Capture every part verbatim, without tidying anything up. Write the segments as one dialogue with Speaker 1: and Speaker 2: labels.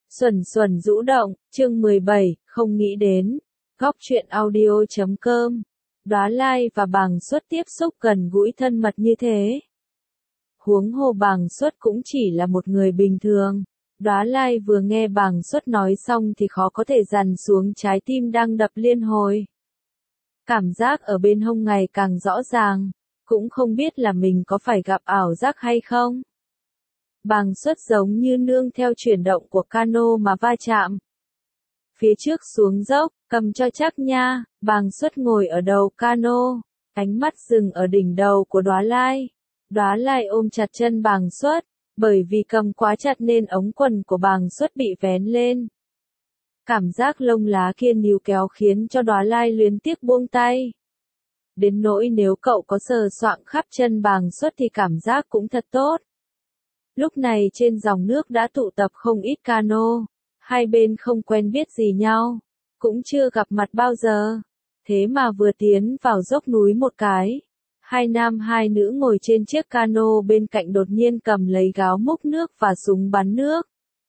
Speaker 1: Xuẩn xuẩn rũ động, chương mười bảy, không nghĩ đến. Góc truyện audio chấm com. Đóa Lai và Bàng Xuất tiếp xúc gần gũi thân mật như thế. Huống hồ Bàng Xuất cũng chỉ là một người bình thường. Đóa Lai vừa nghe Bàng Xuất nói xong thì khó có thể dằn xuống trái tim đang đập liên hồi. Cảm giác ở bên hông ngày càng rõ ràng, cũng không biết là mình có phải gặp ảo giác hay không. Bàng Xuất giống như nương theo chuyển động của cano mà va chạm. Phía trước xuống dốc, cầm cho chắc nha, Bàng Xuất ngồi ở đầu cano, ánh mắt dừng ở đỉnh đầu của Đóa Lai. Đóa Lai ôm chặt chân Bàng Xuất, bởi vì cầm quá chặt nên ống quần của Bàng Xuất bị vén lên. Cảm giác lông lá kia níu kéo khiến cho Đóa Lai luyến tiếc buông tay. Đến nỗi nếu cậu có sờ soạng khắp chân Bàng Xuất thì cảm giác cũng thật tốt. Lúc này trên dòng nước đã tụ tập không ít cano, hai bên không quen biết gì nhau, cũng chưa gặp mặt bao giờ. Thế mà vừa tiến vào dốc núi một cái, hai nam hai nữ ngồi trên chiếc cano bên cạnh đột nhiên cầm lấy gáo múc nước và súng bắn nước.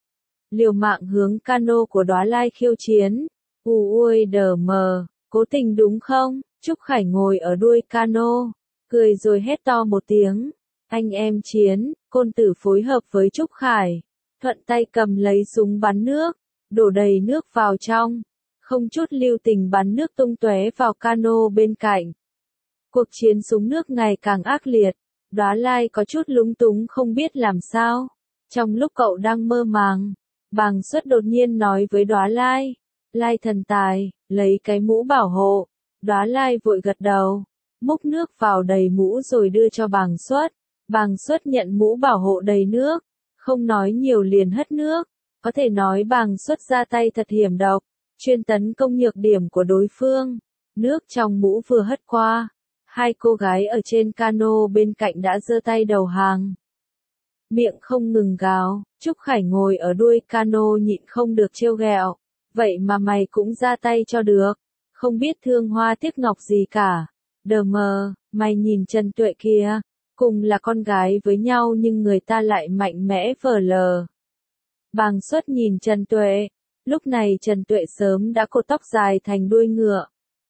Speaker 1: Liều mạng hướng cano của Đóa Lai khiêu chiến. U ui đờ mờ, cố tình đúng không? Trúc Khải ngồi ở đuôi cano, cười rồi hét to một tiếng. Anh em chiến, Côn Tử phối hợp với Trúc Khải, thuận tay cầm lấy súng bắn nước, đổ đầy nước vào trong, không chút lưu tình bắn nước tung tóe vào cano bên cạnh. Cuộc chiến súng nước ngày càng ác liệt, Đóa Lai có chút lúng túng không biết làm sao. Trong lúc cậu đang mơ màng, Bàng Xuất đột nhiên nói với Đóa Lai, Lai thần tài, lấy cái mũ bảo hộ. Đóa Lai vội gật đầu, múc nước vào đầy mũ rồi đưa cho Bàng Xuất. Bàng Xuất nhận mũ bảo hộ đầy nước, không nói nhiều liền hất nước. Có thể nói Bàng Xuất ra tay thật hiểm độc, chuyên tấn công nhược điểm của đối phương. Nước trong mũ vừa hất qua, hai cô gái ở trên cano bên cạnh đã giơ tay đầu hàng. Miệng không ngừng gào, Trúc Khải ngồi ở đuôi cano nhịn không được trêu ghẹo. Vậy mà mày cũng ra tay cho được, không biết thương hoa tiếc ngọc gì cả. Đờ mờ, mày nhìn Trần Tuệ kìa. Cùng là con gái với nhau nhưng người ta lại mạnh mẽ vờ lờ. Bàng Xuất nhìn Trần Tuệ, lúc này Trần Tuệ sớm đã cột tóc dài thành đuôi ngựa.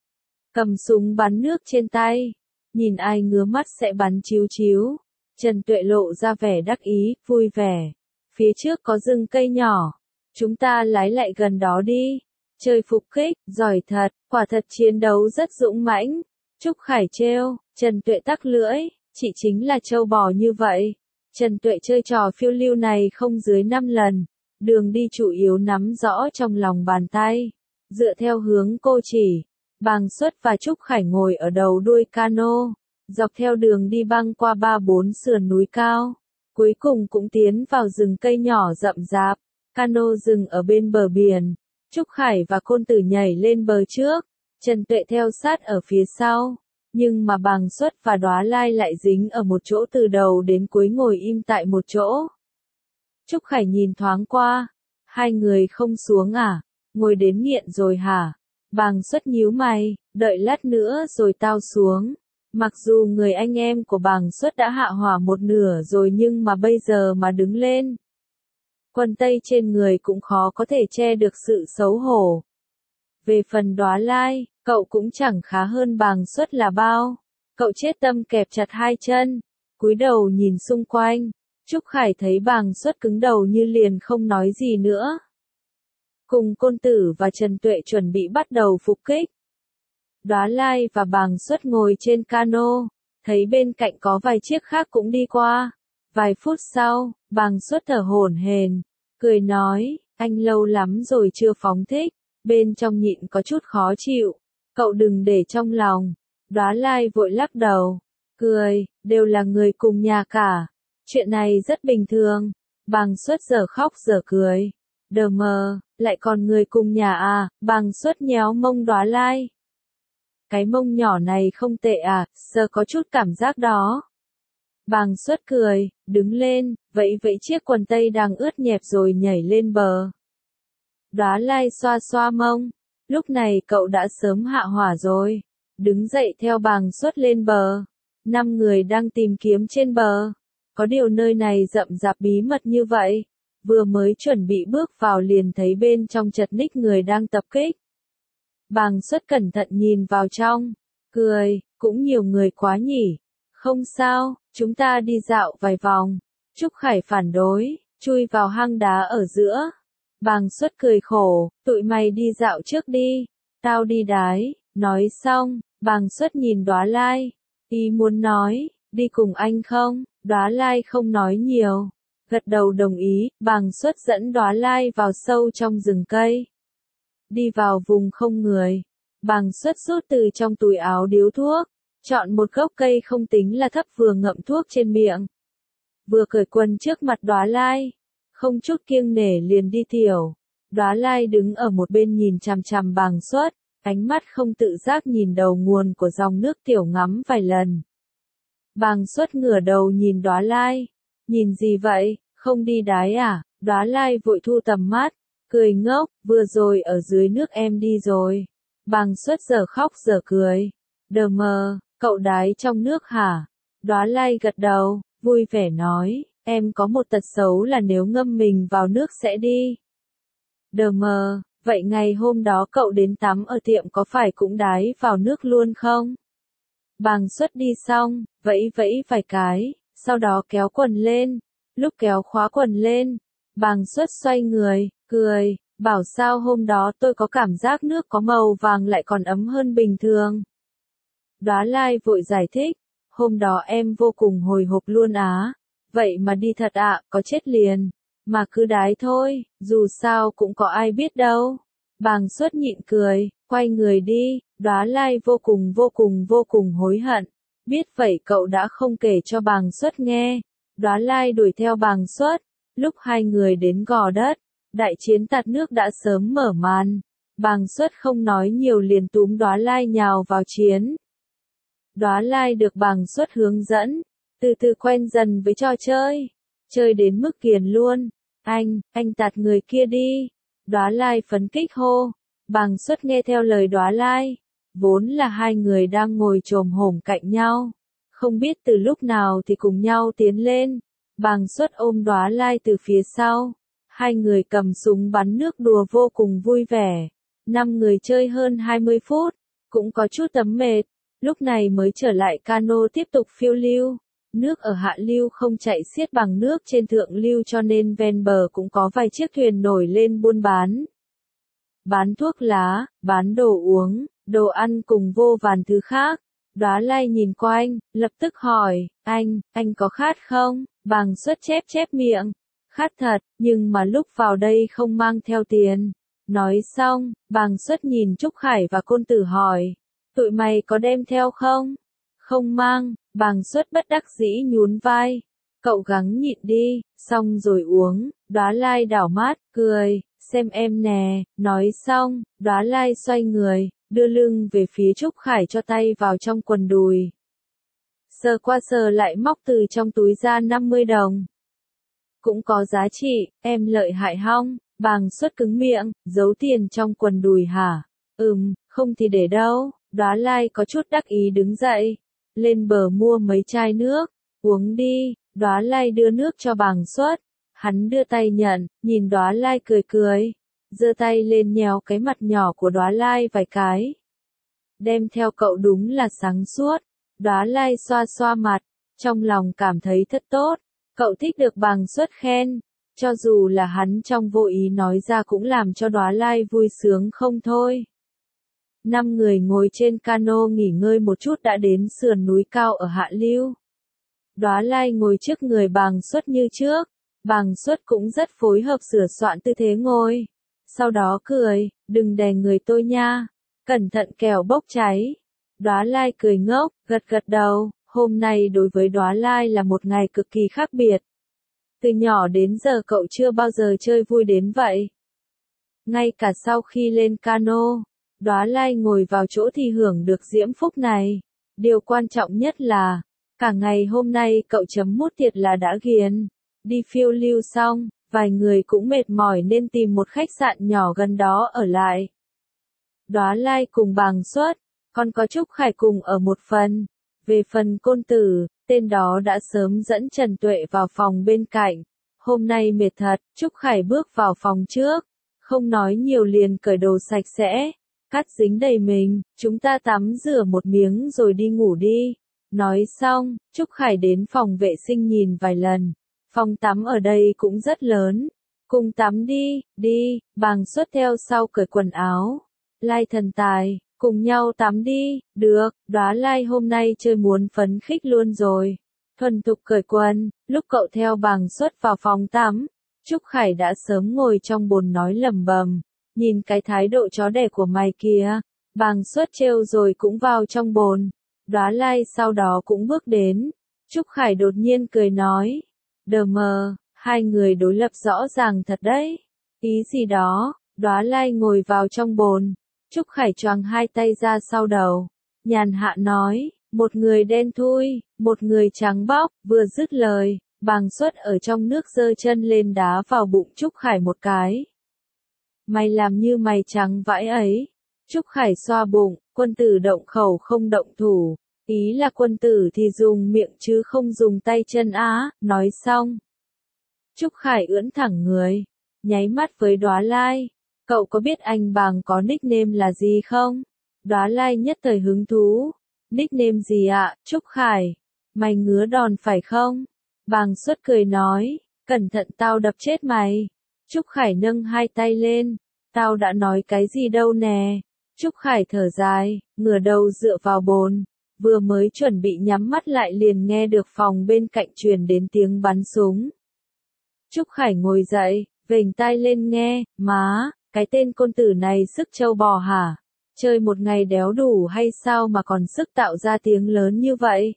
Speaker 1: Cầm súng bắn nước trên tay, nhìn ai ngứa mắt sẽ bắn chíu chíu. Trần Tuệ lộ ra vẻ đắc ý, vui vẻ. Phía trước có rừng cây nhỏ, chúng ta lái lại gần đó đi. Chơi phục kích, giỏi thật, quả thật chiến đấu rất dũng mãnh. Trúc Khải trêu, Trần Tuệ tắc lưỡi. Chị chính là trâu bò như vậy. Trần Tuệ chơi trò phiêu lưu này không dưới năm lần. Đường đi chủ yếu nắm rõ trong lòng bàn tay. Dựa theo hướng cô chỉ, Bàng Xuất và Trúc Khải ngồi ở đầu đuôi cano. Dọc theo đường đi băng qua ba bốn sườn núi cao. Cuối cùng cũng tiến vào rừng cây nhỏ rậm rạp. Cano dừng ở bên bờ biển. Trúc Khải và Côn Tử nhảy lên bờ trước. Trần Tuệ theo sát ở phía sau. Nhưng mà Bàng Xuất và Đóa Lai lại dính ở một chỗ từ đầu đến cuối ngồi im tại một chỗ. Trúc Khải nhìn thoáng qua. Hai người không xuống à? Ngồi đến nghiện rồi hả? Bàng Xuất nhíu mày, đợi lát nữa rồi tao xuống. Mặc dù người anh em của Bàng Xuất đã hạ hỏa một nửa rồi nhưng mà bây giờ mà đứng lên. Quần tây trên người cũng khó có thể che được sự xấu hổ. Về phần Đóa Lai, cậu cũng chẳng khá hơn Bàng Xuất là bao. Cậu chết tâm kẹp chặt hai chân, cúi đầu nhìn xung quanh. Trúc Khải thấy Bàng Xuất cứng đầu như liền không nói gì nữa. Cùng Côn Tử và Trần Tuệ chuẩn bị bắt đầu phục kích. Đóa Lai và Bàng Xuất ngồi trên cano, thấy bên cạnh có vài chiếc khác cũng đi qua. Vài phút sau, Bàng Xuất thở hổn hển, cười nói, anh lâu lắm rồi chưa phóng thích. Bên trong nhịn có chút khó chịu, cậu đừng để trong lòng. Đóa Lai vội lắc đầu, cười, đều là người cùng nhà cả, chuyện này rất bình thường. Bàng Xuất giờ khóc giờ cười, đờ mờ, lại còn người cùng nhà à? Bàng Xuất nhéo mông Đóa Lai. Cái mông nhỏ này không tệ à, giờ có chút cảm giác đó. Bàng Xuất cười, đứng lên, vẫy vẫy chiếc quần tây đang ướt nhẹp rồi nhảy lên bờ. Đóa Lai xoa xoa mông, lúc này cậu đã sớm hạ hỏa rồi, đứng dậy theo Bàng Xuất lên bờ. Năm người đang tìm kiếm trên bờ, có điều nơi này rậm rạp bí mật như vậy, vừa mới chuẩn bị bước vào liền thấy bên trong chật ních người đang tập kích. Bàng Xuất cẩn thận nhìn vào trong, cười, cũng nhiều người quá nhỉ. Không sao, chúng ta đi dạo vài vòng. Trúc Khải phản đối, chui vào hang đá ở giữa. Bàng Xuất cười khổ, tụi mày đi dạo trước đi, tao đi đái. Nói xong, Bàng Xuất nhìn Đóa Lai, ý muốn nói, đi cùng anh không? Đóa Lai không nói nhiều, gật đầu đồng ý. Bàng Xuất dẫn Đóa Lai vào sâu trong rừng cây. Đi vào vùng không người, Bàng Xuất rút từ trong túi áo điếu thuốc, chọn một gốc cây không tính là thấp vừa ngậm thuốc trên miệng. Vừa cởi quần trước mặt Đóa Lai, không chút kiêng nể liền đi tiểu. Đóa Lai đứng ở một bên nhìn chằm chằm Bàng Xuất, ánh mắt không tự giác nhìn đầu nguồn của dòng nước tiểu ngắm vài lần. Bàng Xuất ngửa đầu nhìn Đóa Lai, nhìn gì vậy, không đi đái à? Đóa Lai vội thu tầm mắt, cười ngốc, vừa rồi ở dưới nước em đi rồi. Bàng Xuất giờ khóc giờ cười, đờ mờ, cậu đái trong nước hả? Đóa Lai gật đầu, vui vẻ nói, em có một tật xấu là nếu ngâm mình vào nước sẽ đi. Đờ mờ, vậy ngày hôm đó cậu đến tắm ở tiệm có phải cũng đái vào nước luôn không? Bàng Xuất đi xong, vẫy vẫy vài cái, sau đó kéo quần lên. Lúc kéo khóa quần lên, Bàng Xuất xoay người, cười, bảo sao hôm đó tôi có cảm giác nước có màu vàng lại còn ấm hơn bình thường. Đóa Lai vội giải thích, hôm đó em vô cùng hồi hộp luôn á. Vậy mà đi thật ạ, có chết liền. Mà cứ đái thôi, dù sao cũng có ai biết đâu. Bàng Xuất nhịn cười, quay người đi. Đóa Lai vô cùng vô cùng vô cùng hối hận. Biết vậy cậu đã không kể cho Bàng Xuất nghe. Đóa Lai đuổi theo Bàng Xuất. Lúc hai người đến gò đất, đại chiến tạt nước đã sớm mở màn. Bàng Xuất không nói nhiều liền túm Đóa Lai nhào vào chiến. Đóa Lai được Bàng Xuất hướng dẫn, từ từ quen dần với trò chơi. Chơi đến mức kiền luôn. Anh, anh tạt người kia đi. Đóa Lai phấn kích hô. Bàng Xuất nghe theo lời Đóa Lai. Vốn là hai người đang ngồi chồm hổm cạnh nhau. Không biết từ lúc nào thì cùng nhau tiến lên. Bàng Xuất ôm Đóa Lai từ phía sau. Hai người cầm súng bắn nước đùa vô cùng vui vẻ. Năm người chơi hơn hai mươi phút. Cũng có chút tấm mệt. Lúc này mới trở lại cano tiếp tục phiêu lưu. Nước ở hạ lưu không chạy xiết bằng nước trên thượng lưu cho nên ven bờ cũng có vài chiếc thuyền nổi lên buôn bán. Bán thuốc lá, bán đồ uống, đồ ăn cùng vô vàn thứ khác. Đóa Lai nhìn quanh, lập tức hỏi, anh, anh có khát không? Bàng Xuất chép chép miệng. Khát thật, nhưng mà lúc vào đây không mang theo tiền. Nói xong, Bàng Xuất nhìn Trúc Khải và Côn Tử hỏi, tụi mày có đem theo không? Không mang. Bàng Xuất bất đắc dĩ nhún vai. Cậu gắng nhịn đi, xong rồi uống. Đóa Lai đảo mắt, cười, xem em nè. Nói xong, Đóa Lai xoay người, đưa lưng về phía Trúc Khải cho tay vào trong quần đùi. Sờ qua sờ lại móc từ trong túi ra năm mươi đồng. Cũng có giá trị, em lợi hại hong? Bàng Xuất cứng miệng, giấu tiền trong quần đùi hả? Ừm, không thì để đâu. Đóa Lai có chút đắc ý đứng dậy. Lên bờ mua mấy chai nước, uống đi. Đóa Lai đưa nước cho Bàng Xuất. Hắn đưa tay nhận, nhìn Đóa Lai cười cười. Giơ tay lên nhéo cái mặt nhỏ của Đóa Lai vài cái. Đem theo cậu đúng là sáng suốt. Đóa Lai xoa xoa mặt, trong lòng cảm thấy thật tốt. Cậu thích được Bàng Xuất khen. Cho dù là hắn trong vô ý nói ra cũng làm cho Đóa Lai vui sướng không thôi. Năm người ngồi trên cano nghỉ ngơi một chút đã đến sườn núi cao ở hạ lưu. Đóa Lai ngồi trước người Bàng Xuất như trước. Bàng Xuất cũng rất phối hợp sửa soạn tư thế ngồi. Sau đó cười, đừng đè người tôi nha. Cẩn thận kẻo bốc cháy. Đóa Lai cười ngốc, gật gật đầu. Hôm nay đối với Đóa Lai là một ngày cực kỳ khác biệt. Từ nhỏ đến giờ cậu chưa bao giờ chơi vui đến vậy. Ngay cả sau khi lên cano, Đóa Lai ngồi vào chỗ thì hưởng được diễm phúc này. Điều quan trọng nhất là, cả ngày hôm nay cậu chấm mút thiệt là đã ghiền. Đi phiêu lưu xong, vài người cũng mệt mỏi nên tìm một khách sạn nhỏ gần đó ở lại. Đóa Lai cùng Bàng Xuất, còn có Trúc Khải cùng ở một phần. Về phần Côn Tử, tên đó đã sớm dẫn Trần Tuệ vào phòng bên cạnh. hôm nay mệt thật, Trúc Khải bước vào phòng trước, không nói nhiều liền cởi đồ sạch sẽ, cắt dính đầy mình, chúng ta tắm rửa một miếng rồi đi ngủ đi. Nói xong, Trúc Khải đến phòng vệ sinh nhìn vài lần, phòng tắm ở đây cũng rất lớn, cùng tắm đi, đi, Bàng Xuất theo sau cởi quần áo. Lai Thần Tài, cùng nhau tắm đi, được, Đóa Lai hôm nay chơi muốn phấn khích luôn rồi. Thuần thục cởi quần, lúc cậu theo Bàng Xuất vào phòng tắm, Trúc Khải đã sớm ngồi trong bồn nói lẩm bẩm, nhìn cái thái độ chó đẻ của mày kìa. Bàng Xuất trêu rồi cũng vào trong bồn. Đóa Lai sau đó cũng bước đến. Trúc Khải đột nhiên cười nói, đờ mờ, hai người đối lập rõ ràng thật đấy. Ý gì đó, Đóa Lai ngồi vào trong bồn. Trúc Khải choàng hai tay ra sau đầu. Nhàn hạ nói, một người đen thui, một người trắng bóc, vừa dứt lời, Bàng Xuất ở trong nước giơ chân lên đá vào bụng Trúc Khải một cái. Mày làm như mày trắng vãi ấy. Trúc Khải xoa bụng, quân tử động khẩu không động thủ. Ý là quân tử thì dùng miệng chứ không dùng tay chân á, nói xong. Trúc Khải ưỡn thẳng người, nháy mắt với Đóa Lai. Cậu có biết anh Bàng có nickname là gì không? Đóa Lai nhất thời hứng thú. Nickname gì ạ, Trúc Khải? Mày ngứa đòn phải không? Bàng Xuất cười nói, cẩn thận tao đập chết mày. Trúc Khải nâng hai tay lên, tao đã nói cái gì đâu nè. Trúc Khải thở dài, ngửa đầu dựa vào bồn, vừa mới chuẩn bị nhắm mắt lại liền nghe được phòng bên cạnh truyền đến tiếng bắn súng. Trúc Khải ngồi dậy, vểnh tai lên nghe, má, cái tên côn tử này sức trâu bò hả? Chơi một ngày đéo đủ hay sao mà còn sức tạo ra tiếng lớn như vậy?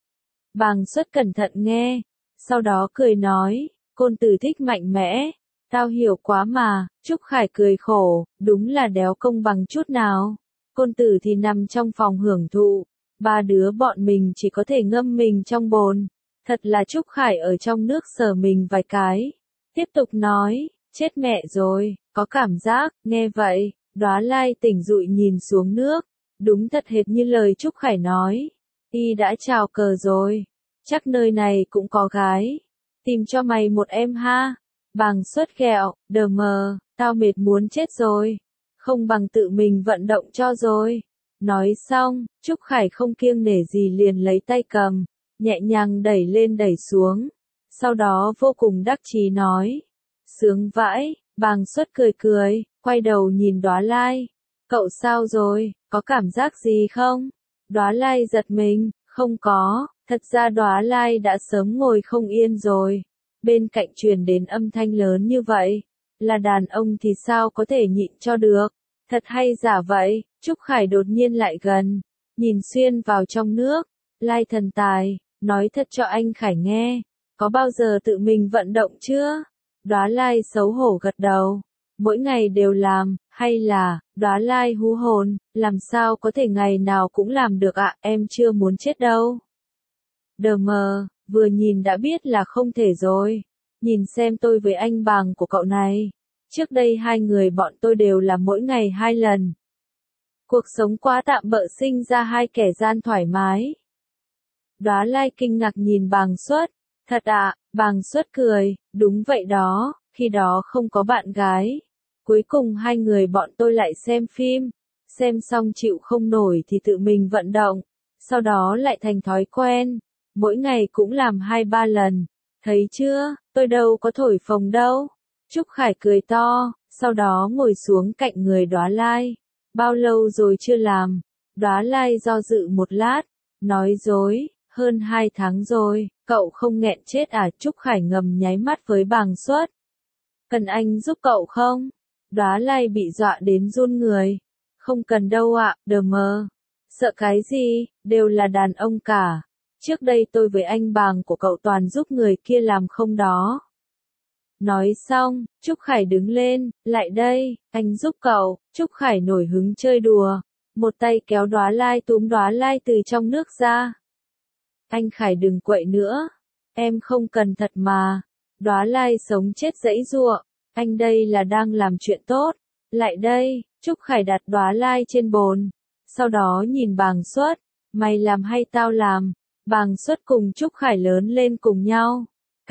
Speaker 1: Bàng Xuất cẩn thận nghe, sau đó cười nói, côn tử thích mạnh mẽ, tao hiểu quá mà. Trúc Khải cười khổ, đúng là đéo công bằng chút nào. Côn tử thì nằm trong phòng hưởng thụ, ba đứa bọn mình chỉ có thể ngâm mình trong bồn. Thật là Trúc Khải ở trong nước sờ mình vài cái. Tiếp tục nói, chết mẹ rồi, có cảm giác, nghe vậy, Đóa Lai tỉnh dụi nhìn xuống nước, đúng thật hệt như lời Trúc Khải nói. Y đã chào cờ rồi, chắc nơi này cũng có gái, tìm cho mày một em ha. Bàng Xuất ghẹo, đờ mờ, tao mệt muốn chết rồi, không bằng tự mình vận động cho rồi. Nói xong, Trúc Khải không kiêng nể gì liền lấy tay cầm, nhẹ nhàng đẩy lên đẩy xuống, sau đó vô cùng đắc chí nói, sướng vãi. Bàng Xuất cười cười, quay đầu nhìn Đóa Lai, cậu sao rồi, có cảm giác gì không? Đóa Lai giật mình, không có, thật ra Đóa Lai đã sớm ngồi không yên rồi. Bên cạnh truyền đến âm thanh lớn như vậy, là đàn ông thì sao có thể nhịn cho được, thật hay giả vậy. Trúc Khải đột nhiên lại gần, nhìn xuyên vào trong nước, Lai Thần Tài, nói thật cho anh Khải nghe, có bao giờ tự mình vận động chưa? Đóa Lai xấu hổ gật đầu, mỗi ngày đều làm, hay là, Đóa Lai hú hồn, làm sao có thể ngày nào cũng làm được ạ, à? Em chưa muốn chết đâu. Đờ mờ, vừa nhìn đã biết là không thể rồi. Nhìn xem tôi với anh Bàng của cậu này. Trước đây hai người bọn tôi đều là mỗi ngày hai lần. Cuộc sống quá tạm bợ sinh ra hai kẻ gian thoải mái. Đóa Lai kinh ngạc nhìn Bàng Xuất. Thật ạ, à? Bàng Xuất cười, đúng vậy đó, khi đó không có bạn gái. Cuối cùng hai người bọn tôi lại xem phim. Xem xong chịu không nổi thì tự mình vận động. Sau đó lại thành thói quen. Mỗi ngày cũng làm hai ba lần. Thấy chưa, tôi đâu có thổi phồng đâu. Trúc Khải cười to, sau đó ngồi xuống cạnh người Đóa Lai. Bao lâu rồi chưa làm? Đóa Lai do dự một lát, nói dối, hơn hai tháng rồi, cậu không nghẹn chết à? Trúc Khải ngầm nháy mắt với Bàng Xuất. Cần anh giúp cậu không? Đóa Lai bị dọa đến run người. Không cần đâu ạ, à, đờ mờ. Sợ cái gì, đều là đàn ông cả. Trước đây tôi với anh Bàng của cậu toàn giúp người kia làm không đó. Nói xong, Trúc Khải đứng lên, lại đây, anh giúp cậu. Trúc Khải nổi hứng chơi đùa, một tay kéo Đóa Lai túm Đóa Lai từ trong nước ra. Anh Khải đừng quậy nữa, em không cần thật mà. Đóa Lai sống chết giãy giụa, anh đây là đang làm chuyện tốt. Lại đây, Trúc Khải đặt Đóa Lai trên bồn, sau đó nhìn Bàng Xuất, mày làm hay tao làm? Bàng Xuất cùng Trúc Khải lớn lên cùng nhau.